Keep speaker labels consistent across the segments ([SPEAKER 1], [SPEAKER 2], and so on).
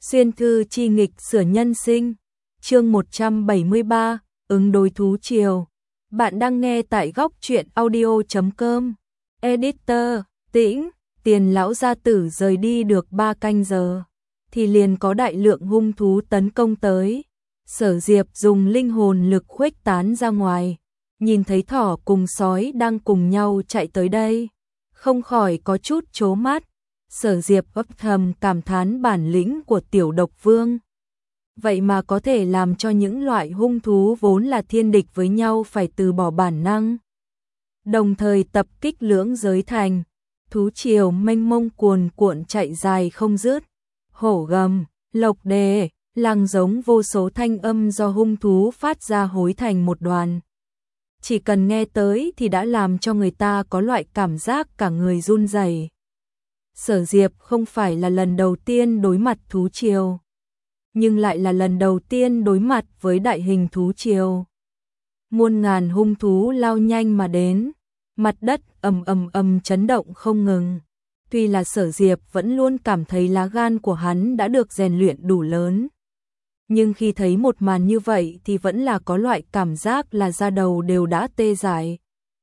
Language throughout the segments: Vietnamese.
[SPEAKER 1] Xuyên thư chi nghịch sửa nhân sinh. Chương 173, ứng đối thú triều. Bạn đang nghe tại góc truyện audio.com. Editor, Tĩnh, Tiền lão gia tử rời đi được 3 canh giờ thì liền có đại lượng hung thú tấn công tới. Sở Diệp dùng linh hồn lực khuếch tán ra ngoài, nhìn thấy thỏ cùng sói đang cùng nhau chạy tới đây, không khỏi có chút trố mắt. Sở Diệp ấp thầm cảm thán bản lĩnh của tiểu độc vương. Vậy mà có thể làm cho những loại hung thú vốn là thiên địch với nhau phải từ bỏ bản năng. Đồng thời tập kích lưỡng giới thành, thú triều mênh mông cuồn cuộn chạy dài không dứt. Hổ gầm, lộc đề, làng giống vô số thanh âm do hung thú phát ra hối thành một đoàn. Chỉ cần nghe tới thì đã làm cho người ta có loại cảm giác cả người run rẩy. Sở Diệp không phải là lần đầu tiên đối mặt thú triều, nhưng lại là lần đầu tiên đối mặt với đại hình thú triều. Muôn ngàn hung thú lao nhanh mà đến, mặt đất ầm ầm ầm chấn động không ngừng. Tuy là Sở Diệp vẫn luôn cảm thấy lá gan của hắn đã được rèn luyện đủ lớn, nhưng khi thấy một màn như vậy thì vẫn là có loại cảm giác là da đầu đều đã tê dại.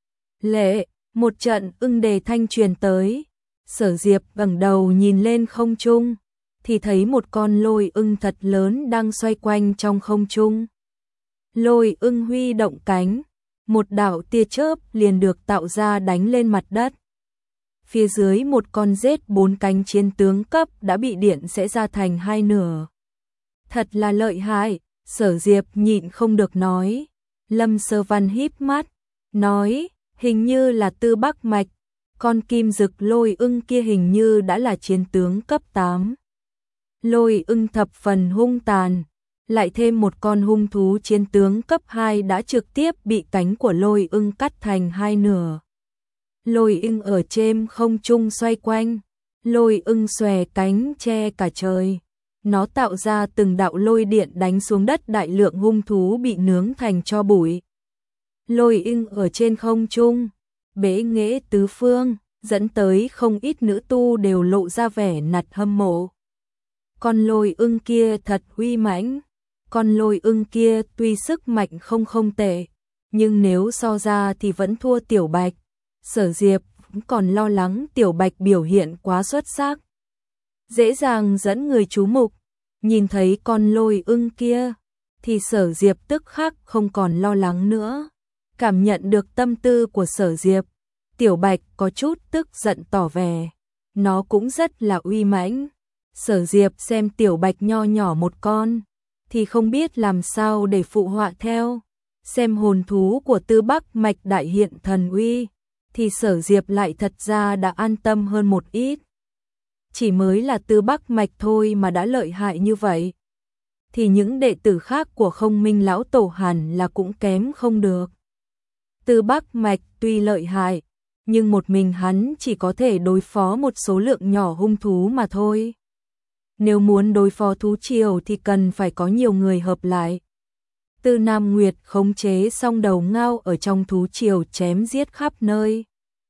[SPEAKER 1] Lệ, một trận ưng đề thanh truyền tới. Sở Diệp ngẩng đầu nhìn lên không trung, thì thấy một con lôi ưng thật lớn đang xoay quanh trong không trung. Lôi ưng huy động cánh, một đạo tia chớp liền được tạo ra đánh lên mặt đất. Phía dưới một con rết 4 cánh chiến tướng cấp đã bị điện xẻ ra thành hai nửa. Thật là lợi hại, Sở Diệp nhịn không được nói. Lâm Sơ Văn híp mắt, nói, hình như là Tư Bắc Mạch. Con kim dực lôi ưng kia hình như đã là chiến tướng cấp 8. Lôi ưng thập phần hung tàn, lại thêm một con hung thú chiến tướng cấp 2 đã trực tiếp bị cánh của lôi ưng cắt thành hai nửa. Lôi ưng ở trên không trung xoay quanh, lôi ưng xòe cánh che cả trời. Nó tạo ra từng đạo lôi điện đánh xuống đất, đại lượng hung thú bị nướng thành tro bụi. Lôi ưng ở trên không trung bế nghệ tứ phương, dẫn tới không ít nữ tu đều lộ ra vẻ nạt hâm mộ. Con lôi ưng kia thật uy mãnh, con lôi ưng kia tuy sức mạnh không tệ, nhưng nếu so ra thì vẫn thua Tiểu Bạch. Sở Diệp còn lo lắng Tiểu Bạch biểu hiện quá xuất sắc, dễ dàng dẫn người chú mục. Nhìn thấy con lôi ưng kia thì Sở Diệp tức khắc không còn lo lắng nữa. Cảm nhận được tâm tư của Sở Diệp, Tiểu Bạch có chút tức giận tỏ vẻ, nó cũng rất là uy mãnh. Sở Diệp xem Tiểu Bạch nho nhỏ một con thì không biết làm sao để phụ họa theo. Xem hồn thú của Tư Bắc Mạch đại hiện thần uy thì Sở Diệp lại thật ra đã an tâm hơn một ít. Chỉ mới là Tư Bắc Mạch thôi mà đã lợi hại như vậy, thì những đệ tử khác của Không Minh lão tổ hẳn là cũng kém không được. Tư Bắc Mạch tuy lợi hại, nhưng một mình hắn chỉ có thể đối phó một số lượng nhỏ hung thú mà thôi. Nếu muốn đối phó thú triều thì cần phải có nhiều người hợp lại. Tư Nam Nguyệt khống chế song đầu ngao ở trong thú triều chém giết khắp nơi.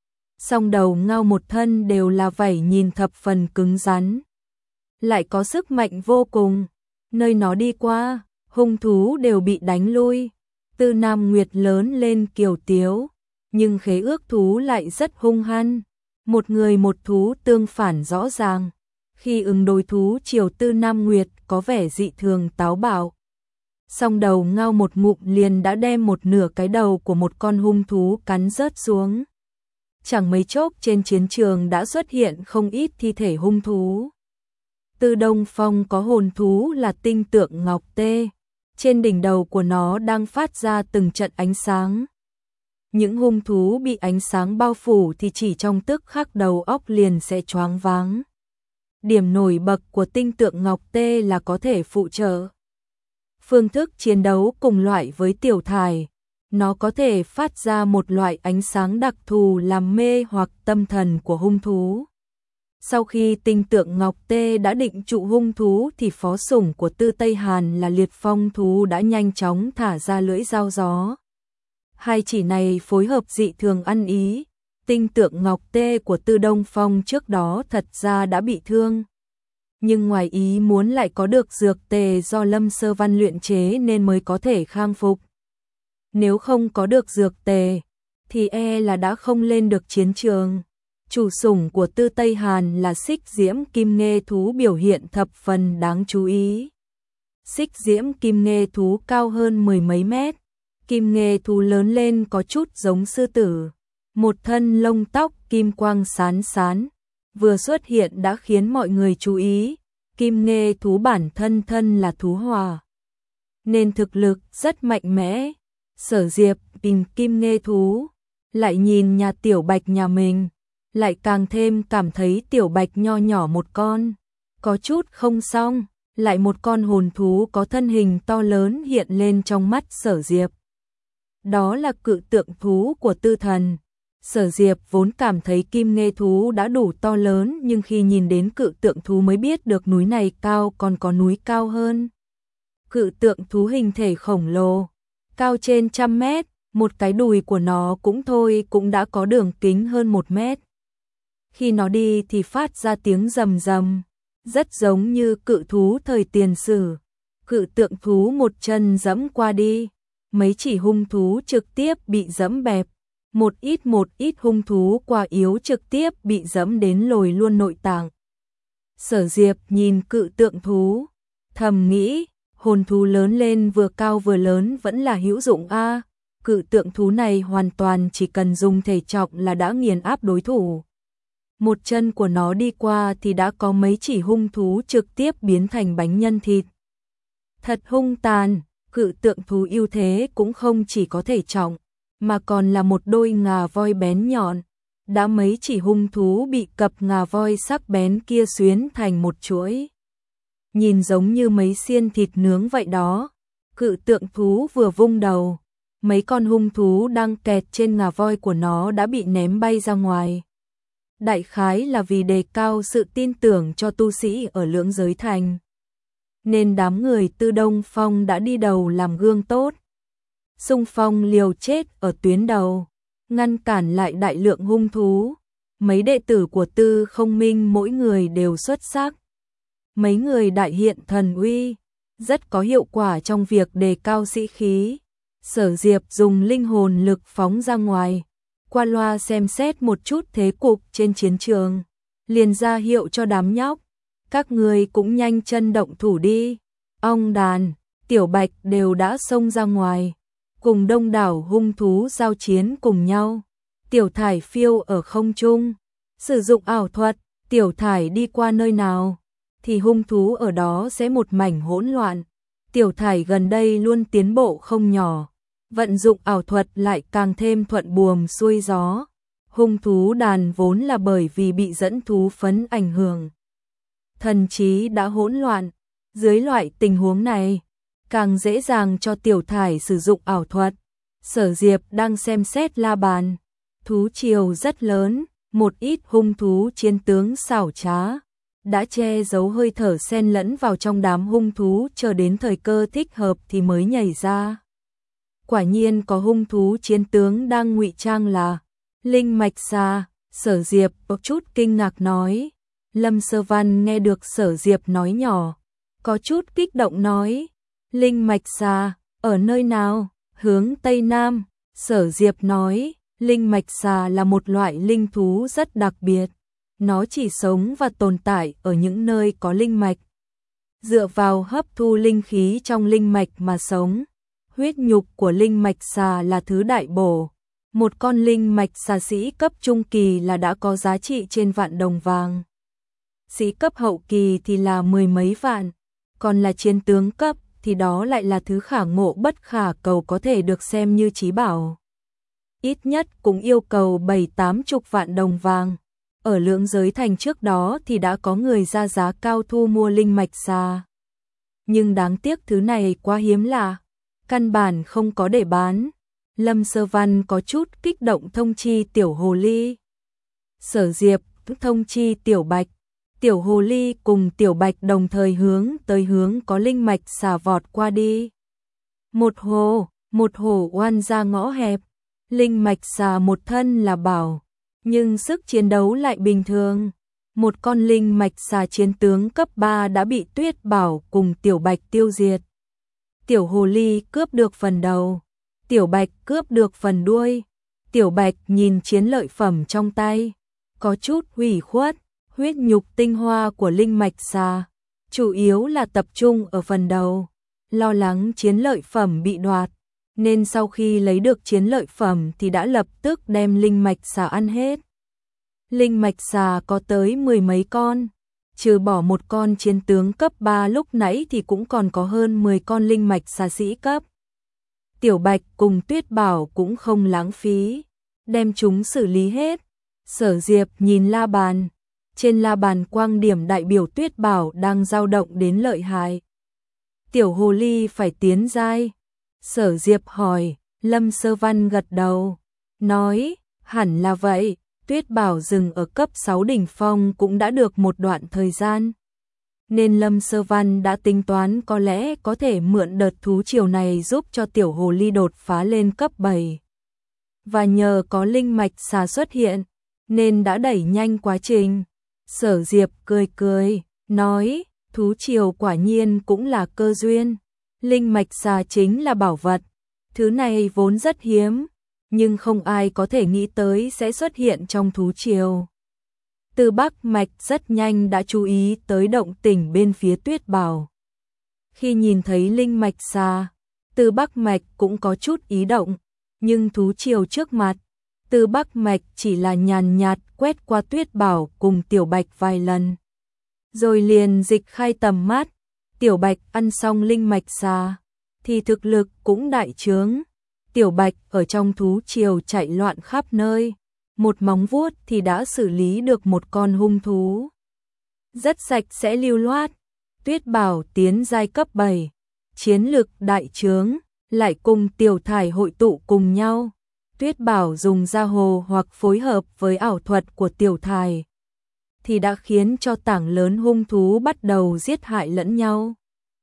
[SPEAKER 1] Song đầu ngao một thân đều là vảy nhìn thập phần cứng rắn, lại có sức mạnh vô cùng. Nơi nó đi qua, hung thú đều bị đánh lui. Tư Nam Nguyệt lớn lên kiều tiếu, nhưng khế ước thú lại rất hung hăng. Một người một thú tương phản rõ ràng. Khi ứng đối thú triều, Tư Nam Nguyệt có vẻ dị thường táo bạo. Song đầu ngao một ngụm liền đã đem một nửa cái đầu của một con hung thú cắn rớt xuống. Chẳng mấy chốc trên chiến trường đã xuất hiện không ít thi thể hung thú. Tư Đông Phong có hồn thú là tinh tượng ngọc tê. Trên đỉnh đầu của nó đang phát ra từng trận ánh sáng. Những hung thú bị ánh sáng bao phủ thì chỉ trong tức khắc đầu óc liền sẽ choáng váng. Điểm nổi bật của tinh tượng ngọc tê là có thể phụ trợ phương thức chiến đấu cùng loại với tiểu thải. Nó có thể phát ra một loại ánh sáng đặc thù làm mê hoặc tâm thần của hung thú. Sau khi tinh tượng ngọc tê đã định trụ hung thú thì phó sủng của Tư Tây Hàn là liệt phong thú đã nhanh chóng thả ra lưỡi dao gió. Hai chỉ này phối hợp dị thường ăn ý. Tinh tượng ngọc tê của Tư Đông Phong trước đó thật ra đã bị thương, nhưng ngoài ý muốn lại có được dược tề do Lâm Sơ Văn luyện chế nên mới có thể khang phục. Nếu không có được dược tề, thì là đã không lên được chiến trường. Chủ sủng của Tư Tây Hàn là Xích Diễm Kim Nghê thú biểu hiện thập phần đáng chú ý. Xích Diễm Kim Nghê thú cao hơn mười mấy mét. Kim Nghê thú lớn lên có chút giống sư tử. Một thân lông tóc kim quang sán sán, vừa xuất hiện đã khiến mọi người chú ý. Kim Nghê thú bản thân là thú hỏa, nên thực lực rất mạnh mẽ. Sở Diệp nhìn Kim Nghê thú, lại nhìn nhà Tiểu Bạch nhà mình, lại càng thêm cảm thấy Tiểu Bạch nho nhỏ một con, có chút không xong. Lại một con hồn thú có thân hình to lớn hiện lên trong mắt Sở Diệp. Đó là cự tượng thú của Tư Thần. Sở Diệp vốn cảm thấy Kim Nghê thú đã đủ to lớn, nhưng khi nhìn đến cự tượng thú mới biết được núi này cao, còn có núi cao hơn. Cự tượng thú hình thể khổng lồ, cao trên 100 mét, một cái đùi của nó cũng đã có đường kính hơn 1 mét. Khi nó đi thì phát ra tiếng rầm rầm, rất giống như cự thú thời tiền sử. Cự tượng thú một chân giẫm qua đi, mấy chỉ hung thú trực tiếp bị giẫm bẹp. Một ít hung thú quá yếu trực tiếp bị giẫm đến lồi luôn nội tạng. Sở Diệp nhìn cự tượng thú, thầm nghĩ, hồn thú lớn lên vừa cao vừa lớn vẫn là hữu dụng a. Cự tượng thú này hoàn toàn chỉ cần dùng thể trọng là đã nghiền áp đối thủ. Một chân của nó đi qua thì đã có mấy chỉ hung thú trực tiếp biến thành bánh nhân thịt. Thật hung tàn, cự tượng thú ưu thế cũng không chỉ có thể trọng, mà còn là một đôi ngà voi bén nhọn. Đã mấy chỉ hung thú bị cặp ngà voi sắc bén kia xuyến thành một chuỗi. Nhìn giống như mấy xiên thịt nướng vậy đó. Cự tượng thú vừa vung đầu, mấy con hung thú đang kẹt trên ngà voi của nó đã bị ném bay ra ngoài. Đại khái là vì đề cao sự tin tưởng cho tu sĩ ở Lưỡng Giới Thành, nên đám người Tư Đông Phong đã đi đầu làm gương tốt, xung phong liều chết ở tuyến đầu, ngăn cản lại đại lượng hung thú. Mấy đệ tử của Tư Không Minh mỗi người đều xuất sắc. Mấy người đại hiện thần uy, rất có hiệu quả trong việc đề cao sĩ khí. Sở Diệp dùng linh hồn lực phóng ra ngoài, qua loa xem xét một chút thế cục trên chiến trường, liền ra hiệu cho đám nhóc, các người cũng nhanh chân động thủ đi. Ong Đàn, Tiểu Bạch đều đã xông ra ngoài, cùng đông đảo hung thú giao chiến cùng nhau. Tiểu Thải phiêu ở không trung, sử dụng ảo thuật, Tiểu Thải đi qua nơi nào thì hung thú ở đó sẽ một mảnh hỗn loạn. Tiểu Thải gần đây luôn tiến bộ không nhỏ, vận dụng ảo thuật lại càng thêm thuận buồm xuôi gió. Hung thú đàn vốn là bởi vì bị dẫn thú phấn ảnh hưởng, thần trí đã hỗn loạn. Dưới loại tình huống này, càng dễ dàng cho Tiểu Thải sử dụng ảo thuật. Sở Diệp đang xem xét la bàn, thú triều rất lớn, một ít hung thú chiến tướng xảo trá, đã che giấu hơi thở xen lẫn vào trong đám hung thú, chờ đến thời cơ thích hợp thì mới nhảy ra. Quả nhiên có hung thú chiến tướng đang ngụy trang là linh mạch xà. Sở Diệp có chút kinh ngạc nói. Lâm Sơ Văn nghe được Sở Diệp nói nhỏ, có chút kích động nói, linh mạch xà, ở nơi nào? Hướng Tây Nam. Sở Diệp nói, linh mạch xà là một loại linh thú rất đặc biệt. Nó chỉ sống và tồn tại ở những nơi có linh mạch, dựa vào hấp thu linh khí trong linh mạch mà sống. Huyết nhục của linh mạch xà là thứ đại bổ. Một con linh mạch xà sĩ cấp trung kỳ là đã có giá trị trên vạn đồng vàng. Sĩ cấp hậu kỳ thì là mười mấy vạn. Còn là chiến tướng cấp thì đó lại là thứ khả ngộ bất khả cầu, có thể được xem như chí bảo. Ít nhất cũng yêu cầu 7-80 vạn đồng vàng. Ở Lưỡng Giới Thành trước đó thì đã có người ra giá cao thu mua linh mạch xà. Nhưng đáng tiếc thứ này quá hiếm lạ, căn bản không có để bán. Lâm Sơ Văn có chút kích động thông chi Tiểu Hồ Ly. Sở Diệp thông chi Tiểu Bạch. Tiểu Hồ Ly cùng Tiểu Bạch đồng thời hướng tới hướng có linh mạch xà vọt qua đi. Một hồ oan ra ngõ hẹp. Linh mạch xà một thân là bảo, nhưng sức chiến đấu lại bình thường. một con linh mạch xà chiến tướng cấp 3 đã bị Tuyết Bảo cùng Tiểu Bạch tiêu diệt. Tiểu hồ ly cướp được phần đầu, Tiểu Bạch cướp được phần đuôi. Tiểu Bạch nhìn chiến lợi phẩm trong tay, có chút hủy khuất, huyết nhục tinh hoa của linh mạch xà, chủ yếu là tập trung ở phần đầu, lo lắng chiến lợi phẩm bị đoạt, nên sau khi lấy được chiến lợi phẩm thì đã lập tức đem linh mạch xà ăn hết. Linh mạch xà có tới 10 mấy con, trừ bỏ một con chiến tướng cấp 3 lúc nãy thì cũng còn có hơn 10 con linh mạch xà sĩ cấp. Tiểu Bạch cùng Tuyết Bảo cũng không lãng phí, đem chúng xử lý hết. Sở Diệp nhìn la bàn, trên la bàn quang điểm đại biểu Tuyết Bảo đang dao động đến lợi hại. Tiểu hồ ly phải tiến giai. Sở Diệp hỏi, Lâm Sơ Văn gật đầu, nói, hẳn là vậy. Tuyết Bảo dừng ở cấp 6 đỉnh phong cũng đã được một đoạn thời gian, nên Lâm Sơ Văn đã tính toán có lẽ có thể mượn đợt thú triều này giúp cho tiểu hồ ly đột phá lên cấp 7. Và nhờ có linh mạch xà xuất hiện, nên đã đẩy nhanh quá trình. Sở Diệp cười cười, nói, thú triều quả nhiên cũng là cơ duyên. Linh mạch xà chính là bảo vật, thứ này vốn rất hiếm, nhưng không ai có thể nghĩ tới sẽ xuất hiện trong thú triều. Từ Bắc Mạch rất nhanh đã chú ý tới động tĩnh bên phía Tuyết Bảo. Khi nhìn thấy linh mạch xà, Từ Bắc Mạch cũng có chút ý động, nhưng thú triều trước mặt, Từ Bắc Mạch chỉ là nhàn nhạt quét qua Tuyết Bảo cùng Tiểu Bạch vài lần, rồi liền dịch khai tầm mắt. Tiểu Bạch ăn xong linh mạch xà thì thực lực cũng đại trướng. Tiểu Bạch ở trong thú triều chạy loạn khắp nơi, một móng vuốt thì đã xử lý được một con hung thú. Rất sạch sẽ lưu loát. Tuyết Bảo tiến giai cấp 7, chiến lực đại trướng, lại cùng Tiểu Thải hội tụ cùng nhau. Tuyết Bảo dùng gia hồ hoặc phối hợp với ảo thuật của Tiểu Thải, thì đã khiến cho tảng lớn hung thú bắt đầu giết hại lẫn nhau.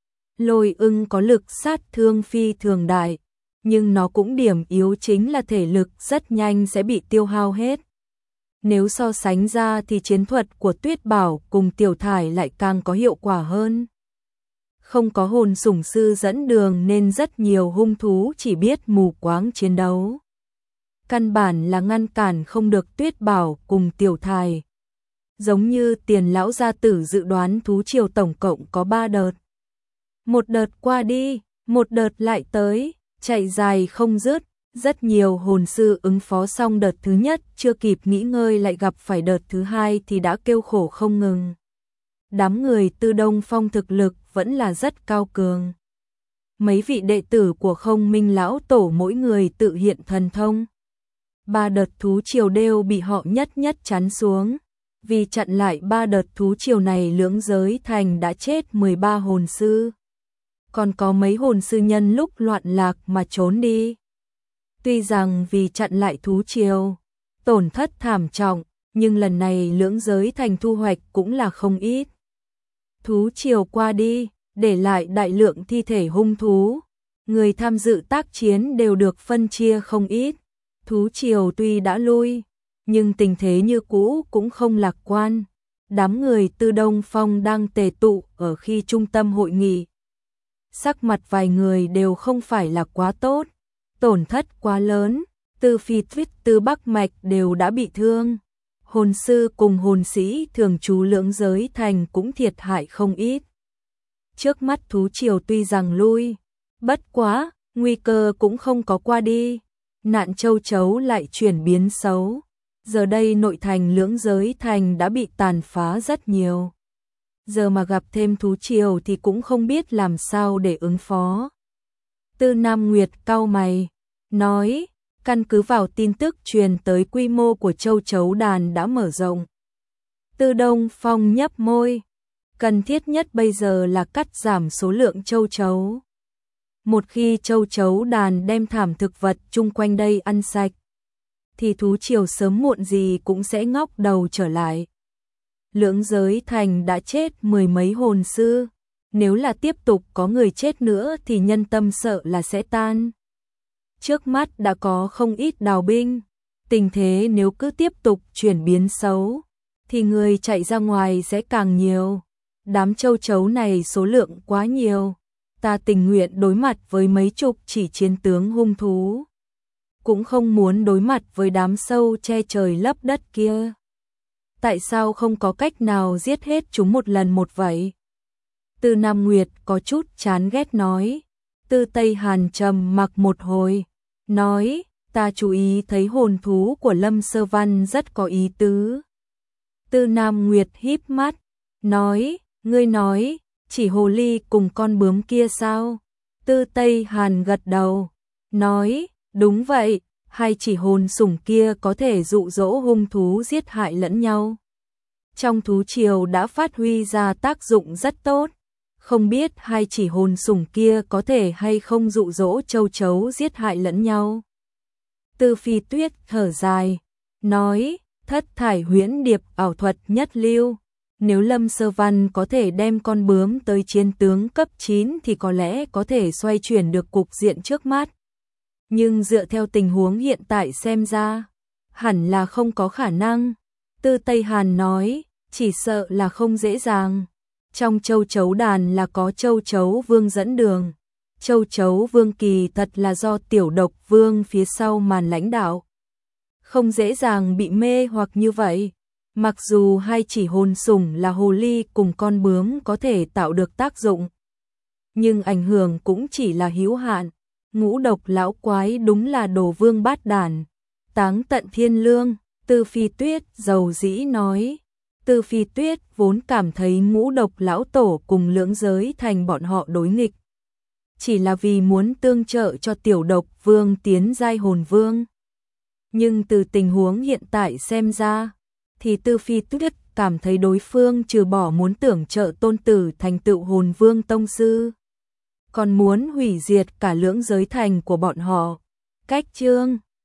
[SPEAKER 1] Lôi ưng có lực sát thương phi thường đại, nhưng nó cũng điểm yếu chính là thể lực rất nhanh sẽ bị tiêu hao hết. Nếu so sánh ra thì chiến thuật của Tuyết Bảo cùng Tiểu Thải lại càng có hiệu quả hơn. Không có hồn sủng sư dẫn đường nên rất nhiều hung thú chỉ biết mù quáng chiến đấu. Căn bản là ngăn cản không được Tuyết Bảo cùng Tiểu Thải. Giống như Tiền lão gia tử dự đoán thú triều tổng cộng có 3 đợt. Một đợt qua đi, một đợt lại tới, chạy dài không dứt. Rất nhiều hồn sư ứng phó xong đợt thứ nhất chưa kịp nghỉ ngơi lại gặp phải đợt thứ hai thì đã kêu khổ không ngừng. Đám người Tư Đông Phong thực lực vẫn là rất cao cường. Mấy vị đệ tử của Không Minh lão tổ mỗi người tự hiện thần thông. 3 đợt thú triều đều bị họ nhất nhất chắn xuống. Vì chặn lại 3 đợt thú triều này, Lưỡng Giới Thành đã chết 13 hồn sư. Còn có mấy hồn sư nhân lúc loạn lạc mà trốn đi. Tuy rằng vì chặn lại thú triều, tổn thất thảm trọng, nhưng lần này Lưỡng Giới Thành thu hoạch cũng là không ít. Thú triều qua đi, để lại đại lượng thi thể hung thú. Người tham dự tác chiến đều được phân chia không ít. Thú triều tuy đã lui, nhưng tình thế như cũ cũng không lạc quan. Đám người Tư Đông Phong đang tề tụ ở khi trung tâm hội nghị. Sắc mặt vài người đều không phải là quá tốt. Tổn thất quá lớn, Từ Phi Tuyết, Từ Bắc Mạch đều đã bị thương. Hồn sư cùng hồn sĩ thường trú Lưỡng Giới Thành cũng thiệt hại không ít. Trước mắt thú triều tuy rằng lui, bất quá, nguy cơ cũng không có qua đi. Nạn châu chấu lại chuyển biến xấu. Giờ đây nội thành Lưỡng Giới Thành đã bị tàn phá rất nhiều. Giờ mà gặp thêm thú triều thì cũng không biết làm sao để ứng phó. Tư Nam Nguyệt cau mày, nói, căn cứ vào tin tức truyền tới quy mô của châu chấu đàn đã mở rộng. Tư Đông Phong nhấp môi, cần thiết nhất bây giờ là cắt giảm số lượng châu chấu. Một khi châu chấu đàn đem thảm thực vật chung quanh đây ăn sạch, thì thú triều sớm muộn gì cũng sẽ ngóc đầu trở lại. Lưỡng Giới Thành đã chết 10 mấy hồn sư, nếu là tiếp tục có người chết nữa thì nhân tâm sợ là sẽ tan. Trước mắt đã có không ít đào binh, tình thế nếu cứ tiếp tục chuyển biến xấu, thì người chạy ra ngoài sẽ càng nhiều. Đám châu chấu này số lượng quá nhiều, ta tình nguyện đối mặt với mấy chục chỉ chiến tướng hung thú, cũng không muốn đối mặt với đám sâu che trời lấp đất kia. Tại sao không có cách nào giết hết chúng một lần một vậy? Tư Nam Nguyệt có chút chán ghét nói. Tư Tây Hàn trầm mặc một hồi, nói, ta chú ý thấy hồn thú của Lâm Sơ Văn rất có ý tứ. Tư Nam Nguyệt híp mắt, nói, ngươi nói, chỉ hồ ly cùng con bướm kia sao? Tư Tây Hàn gật đầu, nói, đúng vậy, hai chỉ hồn sủng kia có thể dụ dỗ hung thú giết hại lẫn nhau. Trong thú triều đã phát huy ra tác dụng rất tốt, không biết hai chỉ hồn sủng kia có thể hay không dụ dỗ châu chấu giết hại lẫn nhau. Tư Phi Tuyết thở dài, nói, thất thải huyễn điệp ảo thuật nhất lưu. Nếu Lâm Sơ Văn có thể đem con bướm tới chiến tướng cấp 9 thì có lẽ có thể xoay chuyển được cục diện trước mắt. Nhưng dựa theo tình huống hiện tại xem ra, hẳn là không có khả năng. Tư Tây Hàn nói, chỉ sợ là không dễ dàng. Trong châu chấu đàn là có châu chấu vương dẫn đường. Châu chấu vương kỳ thật là do tiểu độc vương phía sau màn lãnh đạo. Không dễ dàng bị mê hoặc như vậy. Mặc dù hai chỉ hồn sủng là hồ ly cùng con bướm có thể tạo được tác dụng, nhưng ảnh hưởng cũng chỉ là hữu hạn. Ngũ độc lão quái đúng là đồ vương bát đản, táng tận thiên lương. Tư Phi Tuyết dầu dĩ nói. Tư Phi Tuyết vốn cảm thấy ngũ độc lão tổ cùng lưỡng giới thành bọn họ đối nghịch, chỉ là vì muốn tương trợ cho tiểu độc vương tiến giai hồn vương. Nhưng từ tình huống hiện tại xem ra, thì Tư Phi Tuyết cảm thấy đối phương trừ bỏ muốn tưởng trợ tôn tử thành tựu hồn vương tông sư, còn muốn hủy diệt cả lưỡng giới thành của bọn họ. Cách chương